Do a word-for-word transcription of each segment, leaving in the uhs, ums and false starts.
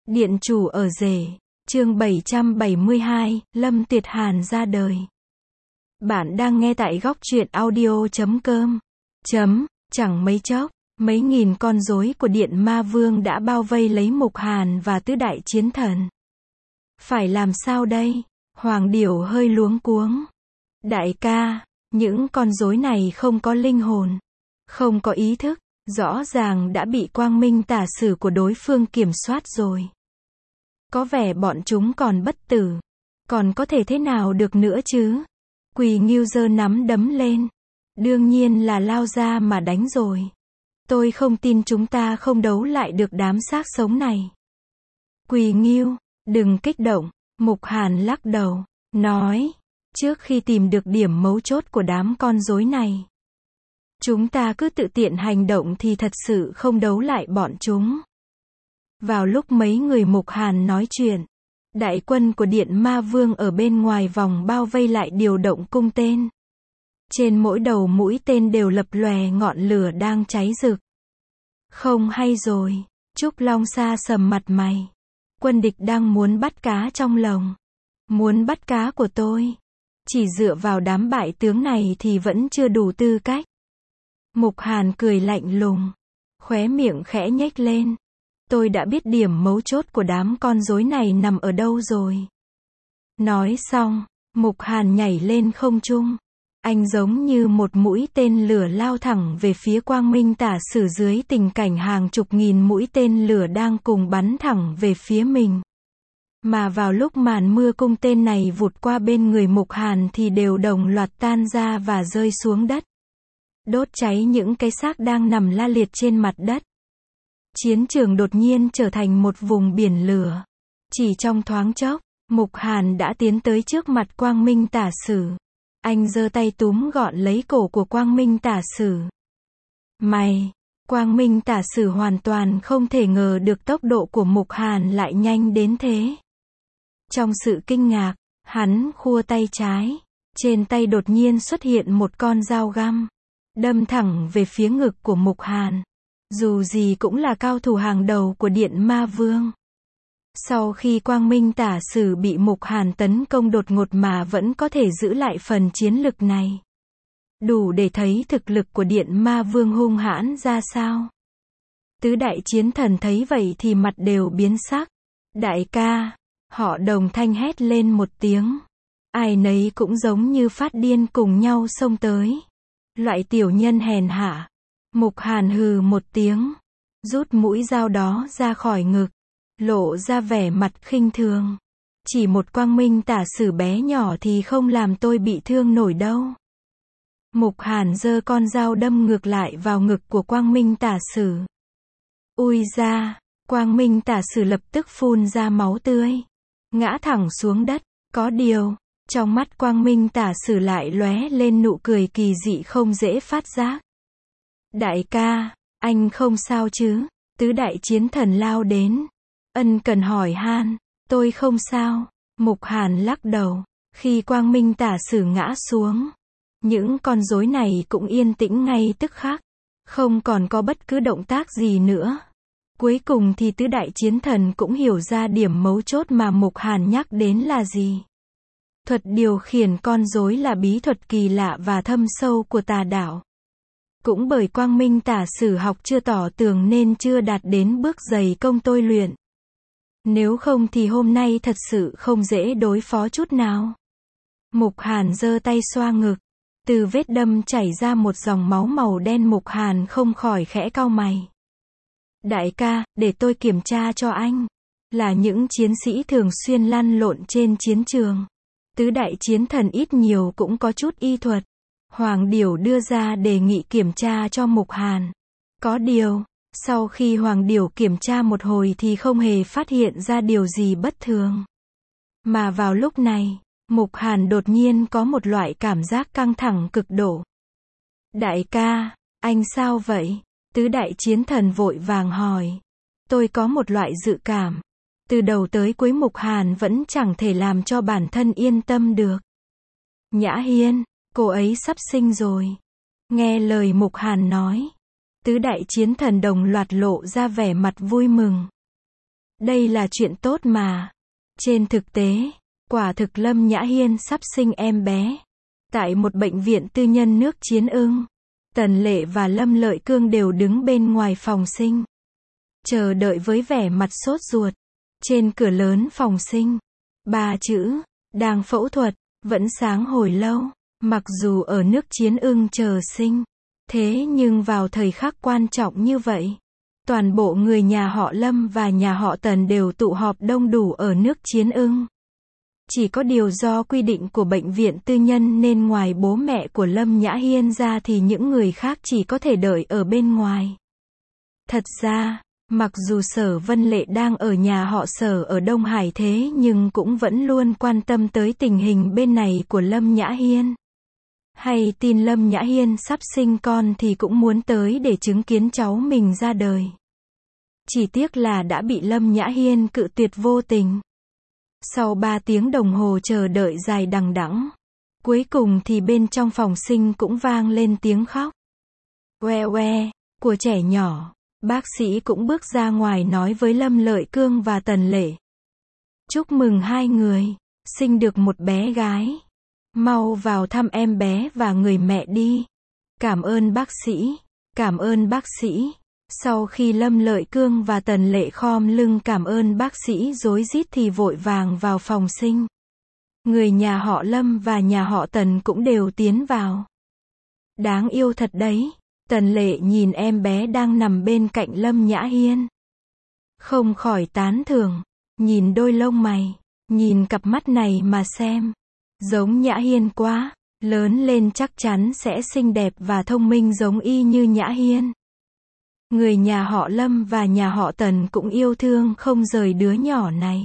Điện chủ ở rể, chương bảy trăm bảy mươi hai, Lâm Tuyệt Hàn ra đời. Bạn đang nghe tại góc truyện audio chấm com. Chấm, chẳng mấy chốc, mấy nghìn con rối của Điện Ma Vương đã bao vây lấy Mục Hàn và tứ đại chiến thần. Phải làm sao đây? Hoàng Điểu hơi luống cuống. Đại ca, những con rối này không có linh hồn, không có ý thức, rõ ràng đã bị quang minh tả sử của đối phương kiểm soát rồi. Có vẻ bọn chúng còn bất tử, còn có thể thế nào được nữa chứ? Quỳ Ngưu giơ nắm đấm lên, đương nhiên là lao ra mà đánh rồi. Tôi không tin chúng ta không đấu lại được đám xác sống này. Quỳ Ngưu, đừng kích động, Mục Hàn lắc đầu, nói, trước khi tìm được điểm mấu chốt của đám con rối này, chúng ta cứ tự tiện hành động thì thật sự không đấu lại bọn chúng. Vào lúc mấy người Mục Hàn nói chuyện, đại quân của Điện Ma Vương ở bên ngoài vòng bao vây lại điều động cung tên. Trên mỗi đầu mũi tên đều lập lòe ngọn lửa đang cháy rực. Không hay rồi, Trúc Long Sa sầm mặt mày. Quân địch đang muốn bắt cá trong lồng. Muốn bắt cá của tôi. Chỉ dựa vào đám bại tướng này thì vẫn chưa đủ tư cách. Mục Hàn cười lạnh lùng, khóe miệng khẽ nhếch lên. Tôi đã biết điểm mấu chốt của đám con rối này nằm ở đâu rồi. Nói xong, Mục Hàn nhảy lên không trung. Anh giống như một mũi tên lửa lao thẳng về phía quang minh tả sử dưới tình cảnh hàng chục nghìn mũi tên lửa đang cùng bắn thẳng về phía mình. Mà vào lúc màn mưa cung tên này vụt qua bên người Mục Hàn thì đều đồng loạt tan ra và rơi xuống đất. Đốt cháy những cái xác đang nằm la liệt trên mặt đất. Chiến trường đột nhiên trở thành một vùng biển lửa. Chỉ trong thoáng chốc, Mục Hàn đã tiến tới trước mặt quang minh tả sử. Anh giơ tay túm gọn lấy cổ của quang minh tả sử. Mày! Quang minh tả sử hoàn toàn không thể ngờ được tốc độ của Mục Hàn lại nhanh đến thế. Trong sự kinh ngạc, hắn khua tay trái. Trên tay đột nhiên xuất hiện một con dao găm. Đâm thẳng về phía ngực của Mục Hàn. Dù gì cũng là cao thủ hàng đầu của Điện Ma Vương. Sau khi quang minh tả sử bị Mục Hàn tấn công đột ngột mà vẫn có thể giữ lại phần chiến lực này, đủ để thấy thực lực của Điện Ma Vương hung hãn ra sao. Tứ đại chiến thần thấy vậy thì mặt đều biến sắc. Đại ca, họ đồng thanh hét lên một tiếng. Ai nấy cũng giống như phát điên cùng nhau xông tới. Loại tiểu nhân hèn hạ. Mục Hàn hừ một tiếng, rút mũi dao đó ra khỏi ngực, lộ ra vẻ mặt khinh thường. Chỉ một quang minh tả sử bé nhỏ thì không làm tôi bị thương nổi đâu. Mục Hàn giơ con dao đâm ngược lại vào ngực của quang minh tả sử. Ui ra, quang minh tả sử lập tức phun ra máu tươi, ngã thẳng xuống đất. Có điều, trong mắt quang minh tả sử lại lóe lên nụ cười kỳ dị không dễ phát giác. Đại ca, anh không sao chứ? Tứ đại chiến thần lao đến, ân cần hỏi han. Tôi không sao. Mục Hàn lắc đầu. Khi quang minh tả sử ngã xuống, những con rối này cũng yên tĩnh ngay tức khắc, không còn có bất cứ động tác gì nữa. Cuối cùng thì tứ đại chiến thần cũng hiểu ra điểm mấu chốt mà Mục Hàn nhắc đến là gì. Thuật điều khiển con rối là bí thuật kỳ lạ và thâm sâu của tà đạo. Cũng bởi quang minh tả sử học chưa tỏ tường nên chưa đạt đến bước dày công tôi luyện. Nếu không thì hôm nay thật sự không dễ đối phó chút nào. Mục Hàn giơ tay xoa ngực. Từ vết đâm chảy ra một dòng máu màu đen. Mục Hàn không khỏi khẽ cau mày. Đại ca, để tôi kiểm tra cho anh. Là những chiến sĩ thường xuyên lăn lộn trên chiến trường. Tứ đại chiến thần ít nhiều cũng có chút y thuật. Hoàng Điểu đưa ra đề nghị kiểm tra cho Mục Hàn. Có điều, sau khi Hoàng Điểu kiểm tra một hồi thì không hề phát hiện ra điều gì bất thường. Mà vào lúc này, Mục Hàn đột nhiên có một loại cảm giác căng thẳng cực độ. Đại ca, anh sao vậy? Tứ đại chiến thần vội vàng hỏi. Tôi có một loại dự cảm. Từ đầu tới cuối Mục Hàn vẫn chẳng thể làm cho bản thân yên tâm được. Nhã Hiên, cô ấy sắp sinh rồi. Nghe lời Mục Hàn nói, tứ đại chiến thần đồng loạt lộ ra vẻ mặt vui mừng. Đây là chuyện tốt mà. Trên thực tế, quả thực Lâm Nhã Hiên sắp sinh em bé. Tại một bệnh viện tư nhân nước Chiến Ưng, Tần Lệ và Lâm Lợi Cương đều đứng bên ngoài phòng sinh, chờ đợi với vẻ mặt sốt ruột. Trên cửa lớn phòng sinh, ba chữ, đang phẫu thuật, vẫn sáng hồi lâu. Mặc dù ở nước Chiến Ưng chờ sinh, thế nhưng vào thời khắc quan trọng như vậy, toàn bộ người nhà họ Lâm và nhà họ Tần đều tụ họp đông đủ ở nước Chiến Ưng. Chỉ có điều do quy định của bệnh viện tư nhân nên ngoài bố mẹ của Lâm Nhã Hiên ra thì những người khác chỉ có thể đợi ở bên ngoài. Thật ra, mặc dù Sở Vân Lệ đang ở nhà họ Sở ở Đông Hải thế nhưng cũng vẫn luôn quan tâm tới tình hình bên này của Lâm Nhã Hiên. Hay tin Lâm Nhã Hiên sắp sinh con thì cũng muốn tới để chứng kiến cháu mình ra đời. Chỉ tiếc là đã bị Lâm Nhã Hiên cự tuyệt vô tình. Sau ba tiếng đồng hồ chờ đợi dài đằng đẵng, cuối cùng thì bên trong phòng sinh cũng vang lên tiếng khóc oe oe của trẻ nhỏ. Bác sĩ cũng bước ra ngoài nói với Lâm Lợi Cương và Tần Lệ: chúc mừng hai người, sinh được một bé gái. Mau vào thăm em bé và người mẹ đi. Cảm ơn bác sĩ, cảm ơn bác sĩ. Sau khi Lâm Lợi Cương và Tần Lệ khom lưng cảm ơn bác sĩ rối rít thì vội vàng vào phòng sinh. Người nhà họ Lâm và nhà họ Tần cũng đều tiến vào. Đáng yêu thật đấy. Tần Lệ nhìn em bé đang nằm bên cạnh Lâm Nhã Hiên, không khỏi tán thưởng. Nhìn đôi lông mày, nhìn cặp mắt này mà xem, giống Nhã Hiên quá. Lớn lên chắc chắn sẽ xinh đẹp và thông minh giống y như Nhã Hiên. Người nhà họ Lâm và nhà họ Tần cũng yêu thương không rời đứa nhỏ này.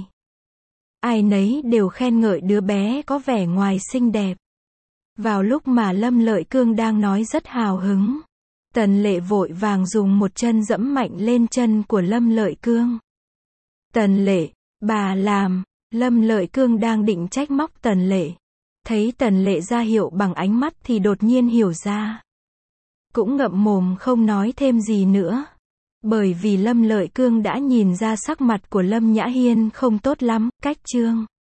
Ai nấy đều khen ngợi đứa bé có vẻ ngoài xinh đẹp. Vào lúc mà Lâm Lợi Cương đang nói rất hào hứng, Tần Lệ vội vàng dùng một chân dẫm mạnh lên chân của Lâm Lợi Cương. Tần Lệ, bà làm. Lâm Lợi Cương đang định trách móc Tần Lệ. Thấy Tần Lệ ra hiệu bằng ánh mắt thì đột nhiên hiểu ra. Cũng ngậm mồm không nói thêm gì nữa. Bởi vì Lâm Lợi Cương đã nhìn ra sắc mặt của Lâm Nhã Hiên không tốt lắm, cách chương.